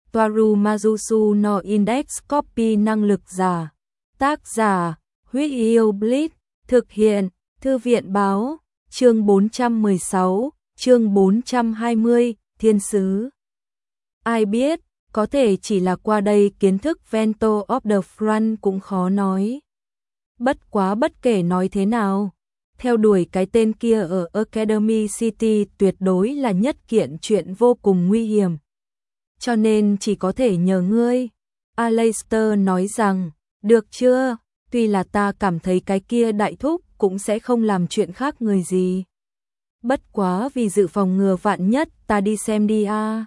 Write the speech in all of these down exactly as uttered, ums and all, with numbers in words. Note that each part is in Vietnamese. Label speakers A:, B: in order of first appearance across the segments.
A: Toaru Majusu no Index Copy năng lực giả. Tác giả, Huyết Yêu Blitz, thực hiện, Thư viện báo, chương bốn trăm mười sáu, chương bốn trăm hai mươi, Thiên sứ. Ai biết, có thể chỉ là qua đây kiến thức Vento of the Front cũng khó nói. Bất quá bất kể nói thế nào, theo đuổi cái tên kia ở Academy City tuyệt đối là nhất kiện chuyện vô cùng nguy hiểm. Cho nên chỉ có thể nhờ ngươi. Aleister nói rằng, được chưa, tuy là ta cảm thấy cái kia đại thúc cũng sẽ không làm chuyện khác người gì. Bất quá vì dự phòng ngừa vạn nhất ta đi xem đi a.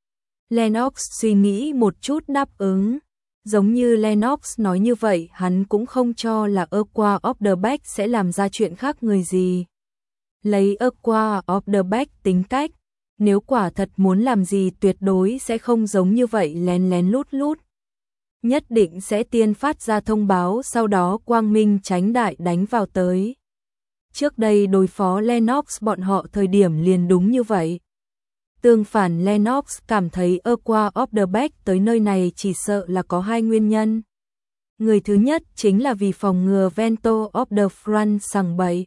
A: Lennox suy nghĩ một chút đáp ứng. Giống như Lennox nói như vậy hắn cũng không cho là Aqua of the Back sẽ làm ra chuyện khác người gì. Lấy Aqua of the Back tính cách, nếu quả thật muốn làm gì tuyệt đối sẽ không giống như vậy lén lén lút lút. Nhất định sẽ tiên phát ra thông báo sau đó quang minh chánh đại đánh vào tới. Trước đây đối phó Lennox bọn họ thời điểm liền đúng như vậy. Tương phản Lennox cảm thấy Aqua of the Back tới nơi này chỉ sợ là có hai nguyên nhân. Người thứ nhất chính là vì phòng ngừa Vento of the Front sằng bậy.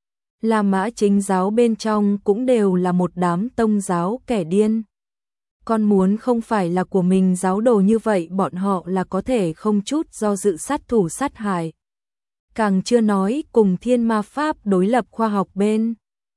A: La Mã chính giáo bên trong cũng đều là một đám tông giáo kẻ điên. Con muốn không phải là của mình giáo đồ như vậy bọn họ là có thể không chút do dự sát thủ sát hại. Càng chưa nói cùng thiên ma pháp đối lập khoa học bên.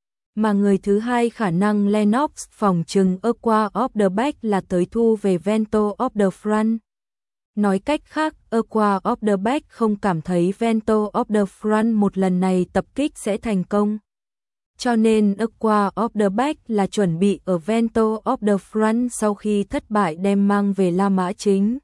A: Mà người thứ hai khả năng Lennox phòng trừng Aqua of the Back là tới thu về Vento of the Front. Nói cách khác, Aqua of the Back không cảm thấy Vento of the Front một lần này tập kích sẽ thành công. Cho nên Aqua of the Back là chuẩn bị ở Vento of the Front sau khi thất bại đem mang về La Mã chính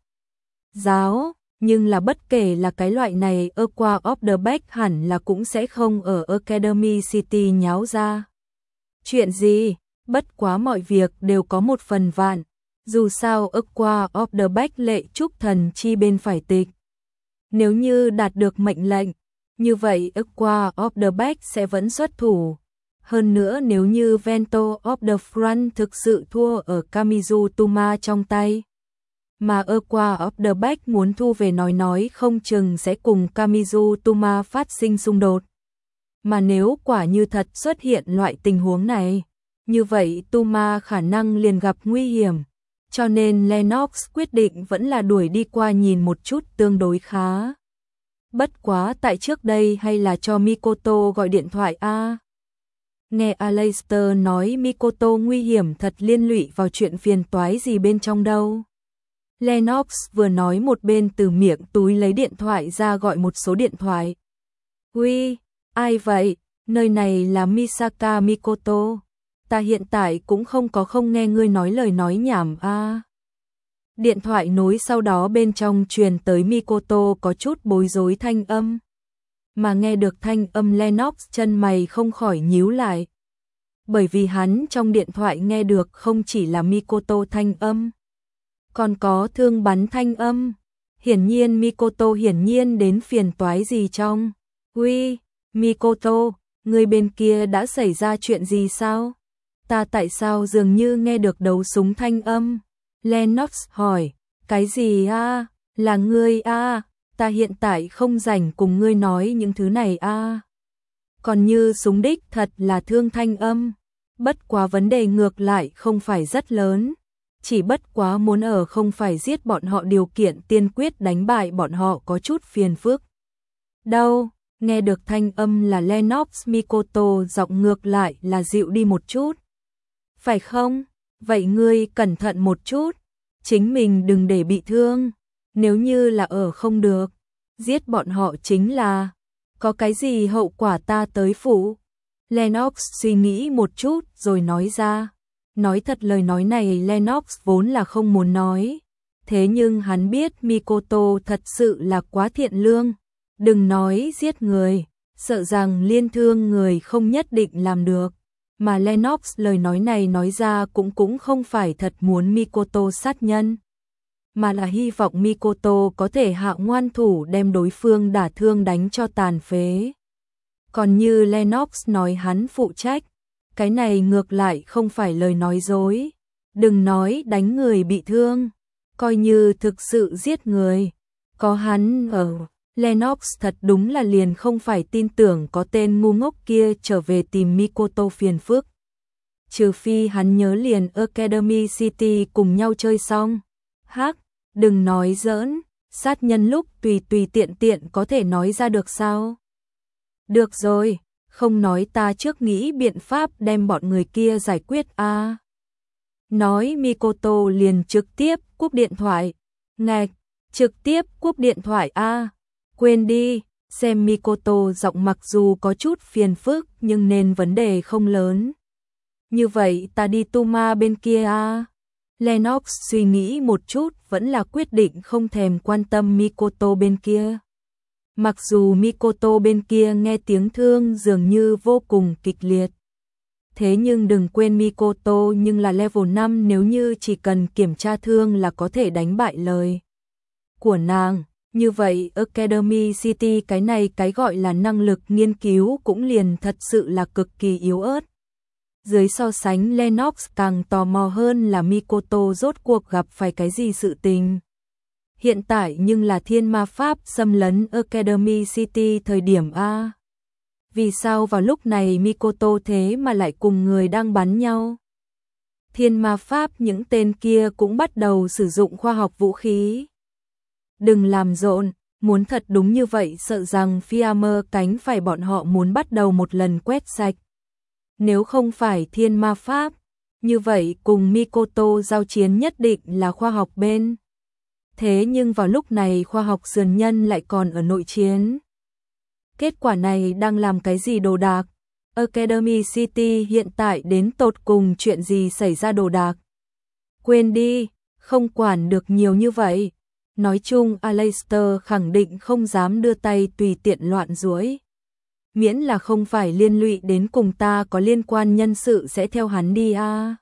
A: giáo. Nhưng là bất kể là cái loại này Aqua of the Back hẳn là cũng sẽ không ở Academy City nháo ra. Chuyện gì? Bất quá mọi việc đều có một phần vạn. Dù sao Aqua of the Back lệ trúc thần chi bên phải tịch. Nếu như đạt được mệnh lệnh, như vậy Aqua of the Back sẽ vẫn xuất thủ. Hơn nữa nếu như Vento of the Front thực sự thua ở Kamizu Tuma trong tay. Mà Aqua of the Back muốn thu về nói nói không chừng sẽ cùng Kamizu Tuma phát sinh xung đột. Mà nếu quả như thật xuất hiện loại tình huống này, như vậy Tuma khả năng liền gặp nguy hiểm. Cho nên Lennox quyết định vẫn là đuổi đi qua nhìn một chút tương đối khá. Bất quá tại trước đây hay là cho Mikoto gọi điện thoại a. Nghe Aleister nói Mikoto nguy hiểm thật liên lụy vào chuyện phiền toái gì bên trong đâu. Lennox vừa nói một bên từ miệng túi lấy điện thoại ra gọi một số điện thoại. Uy, ai vậy? Nơi này là Misaka Mikoto. Ta hiện tại cũng không có không nghe ngươi nói lời nói nhảm a. À. Điện thoại nối sau đó bên trong truyền tới Mikoto có chút bối rối thanh âm. Mà nghe được thanh âm Lennox chân mày không khỏi nhíu lại. Bởi vì hắn trong điện thoại nghe được không chỉ là Mikoto thanh âm, còn có thương bắn thanh âm. Hiển nhiên Mikoto hiển nhiên đến phiền toái gì trong. Uy, Mikoto, người bên kia đã xảy ra chuyện gì sao? Ta tại sao dường như nghe được đấu súng thanh âm? Lennox hỏi, cái gì a? À? Là ngươi a? À? Ta hiện tại không rảnh cùng ngươi nói những thứ này a. À? Còn như súng đích thật là thương thanh âm. Bất quá vấn đề ngược lại không phải rất lớn. Chỉ bất quá muốn ở không phải giết bọn họ điều kiện tiên quyết đánh bại bọn họ có chút phiền phức. Đâu, nghe được thanh âm là Lennox Mikoto giọng ngược lại là dịu đi một chút. Phải không? Vậy ngươi cẩn thận một chút. Chính mình đừng để bị thương. Nếu như là ở không được, giết bọn họ chính là. Có cái gì hậu quả ta tới phụ? Lennox suy nghĩ một chút rồi nói ra. Nói thật lời nói này Lennox vốn là không muốn nói. Thế nhưng hắn biết Mikoto thật sự là quá thiện lương. Đừng nói giết người, sợ rằng liên thương người không nhất định làm được. Mà Lennox lời nói này nói ra cũng cũng không phải thật muốn Mikoto sát nhân. Mà là hy vọng Mikoto có thể hạ ngoan thủ đem đối phương đả thương đánh cho tàn phế. Còn như Lennox nói hắn phụ trách, cái này ngược lại không phải lời nói dối. Đừng nói đánh người bị thương, coi như thực sự giết người. Có hắn ở, Lennox thật đúng là liền không phải tin tưởng có tên ngu ngốc kia trở về tìm Mikoto phiền phức. Trừ phi hắn nhớ liền Academy City cùng nhau chơi xong. Hắc, đừng nói giỡn, sát nhân lúc tùy tùy tiện tiện có thể nói ra được sao? Được rồi, không nói ta trước nghĩ biện pháp đem bọn người kia giải quyết a. À. Nói Mikoto liền trực tiếp cúp điện thoại. Ngạch, trực tiếp cúp điện thoại a. À. Quên đi, xem Mikoto giọng mặc dù có chút phiền phức nhưng nên vấn đề không lớn. Như vậy ta đi Tuma bên kia a. À. Lennox suy nghĩ một chút vẫn là quyết định không thèm quan tâm Mikoto bên kia. Mặc dù Mikoto bên kia nghe tiếng thương dường như vô cùng kịch liệt. Thế nhưng đừng quên Mikoto nhưng là level năm, nếu như chỉ cần kiểm tra thương là có thể đánh bại lời của nàng. Như vậy Academy City cái này cái gọi là năng lực nghiên cứu cũng liền thật sự là cực kỳ yếu ớt. Dưới so sánh Lennox càng tò mò hơn là Mikoto rốt cuộc gặp phải cái gì sự tình. Hiện tại nhưng là thiên ma pháp xâm lấn Academy City thời điểm A. Vì sao vào lúc này Mikoto thế mà lại cùng người đang bắn nhau? Thiên ma pháp những tên kia cũng bắt đầu sử dụng khoa học vũ khí. Đừng làm rộn, muốn thật đúng như vậy sợ rằng Fiammer cánh phải bọn họ muốn bắt đầu một lần quét sạch. Nếu không phải thiên ma pháp, như vậy cùng Mikoto giao chiến nhất định là khoa học bên. Thế nhưng vào lúc này khoa học sườn nhân lại còn ở nội chiến. Kết quả này đang làm cái gì đồ đạc? Academy City hiện tại đến tột cùng chuyện gì xảy ra đồ đạc? Quên đi, không quản được nhiều như vậy. Nói chung Aleister khẳng định không dám đưa tay tùy tiện loạn duỗi. Miễn là không phải liên lụy đến cùng ta có liên quan nhân sự sẽ theo hắn đi a. À.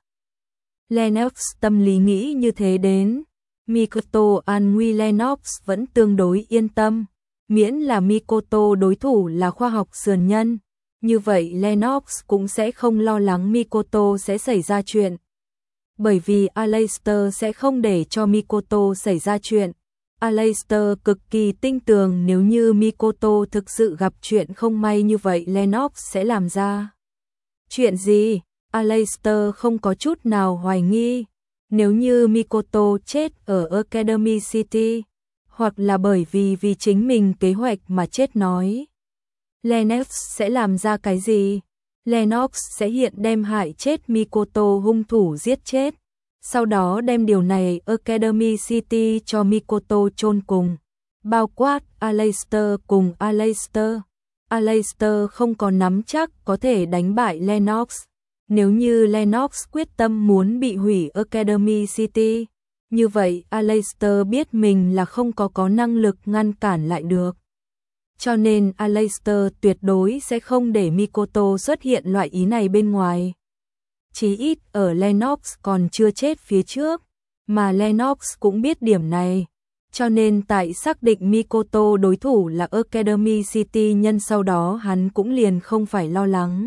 A: Lennox tâm lý nghĩ như thế đến. Mikoto an nguy Lennox vẫn tương đối yên tâm. Miễn là Mikoto đối thủ là khoa học sườn nhân. Như vậy Lennox cũng sẽ không lo lắng Mikoto sẽ xảy ra chuyện. Bởi vì Aleister sẽ không để cho Mikoto xảy ra chuyện. Aleister cực kỳ tin tưởng nếu như Mikoto thực sự gặp chuyện không may như vậy Lennox sẽ làm ra. Chuyện gì? Aleister không có chút nào hoài nghi. Nếu như Mikoto chết ở Academy City, hoặc là bởi vì vì chính mình kế hoạch mà chết nói. Lennox sẽ làm ra cái gì? Lennox sẽ hiện đem hại chết Mikoto hung thủ giết chết. Sau đó đem điều này Academy City cho Mikoto chôn cùng. Bao quát Aleister cùng Aleister. Aleister không có nắm chắc có thể đánh bại Lennox. Nếu như Lennox quyết tâm muốn bị hủy Academy City, như vậy Aleister biết mình là không có có năng lực ngăn cản lại được. Cho nên Aleister tuyệt đối sẽ không để Mikoto xuất hiện loại ý này bên ngoài. Chí ít ở Lennox còn chưa chết phía trước, mà Lennox cũng biết điểm này. Cho nên tại xác định Mikoto đối thủ là Academy City nhân sau đó hắn cũng liền không phải lo lắng.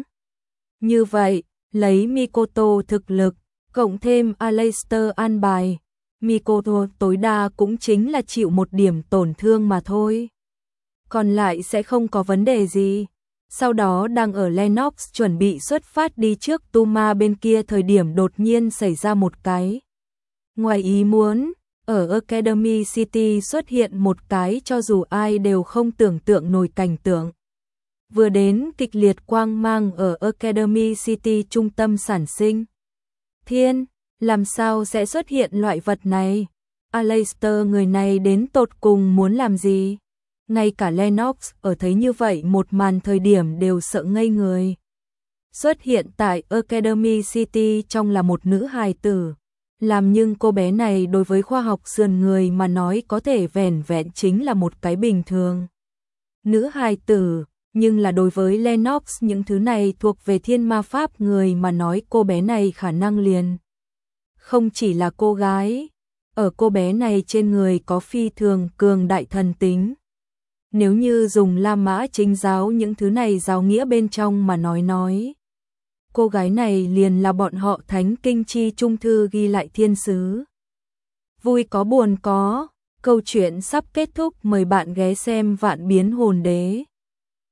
A: Như vậy, lấy Mikoto thực lực, cộng thêm Aleister an bài, Mikoto tối đa cũng chính là chịu một điểm tổn thương mà thôi. Còn lại sẽ không có vấn đề gì. Sau đó đang ở Lennox chuẩn bị xuất phát đi trước Tuma bên kia thời điểm đột nhiên xảy ra một cái. Ngoài ý muốn, ở Academy City xuất hiện một cái cho dù ai đều không tưởng tượng nổi cảnh tượng. Vừa đến kịch liệt quang mang ở Academy City trung tâm sản sinh. Thiên, làm sao sẽ xuất hiện loại vật này? Aleister người này đến tột cùng muốn làm gì? Ngay cả Lennox ở thấy như vậy một màn thời điểm đều sợ ngây người. Xuất hiện tại Academy City trong là một nữ hài tử. Làm nhưng cô bé này đối với khoa học sườn người mà nói có thể vẻn vẹn chính là một cái bình thường. Nữ hài tử, nhưng là đối với Lennox những thứ này thuộc về thiên ma pháp người mà nói cô bé này khả năng liền. Không chỉ là cô gái, ở cô bé này trên người có phi thường cường đại thần tính. Nếu như dùng La Mã chính giáo những thứ này giáo nghĩa bên trong mà nói nói. Cô gái này liền là bọn họ thánh kinh chi trung thư ghi lại thiên sứ. vui có buồn có, câu chuyện sắp kết thúc, mời bạn ghé xem Vạn Biến Hồn Đế.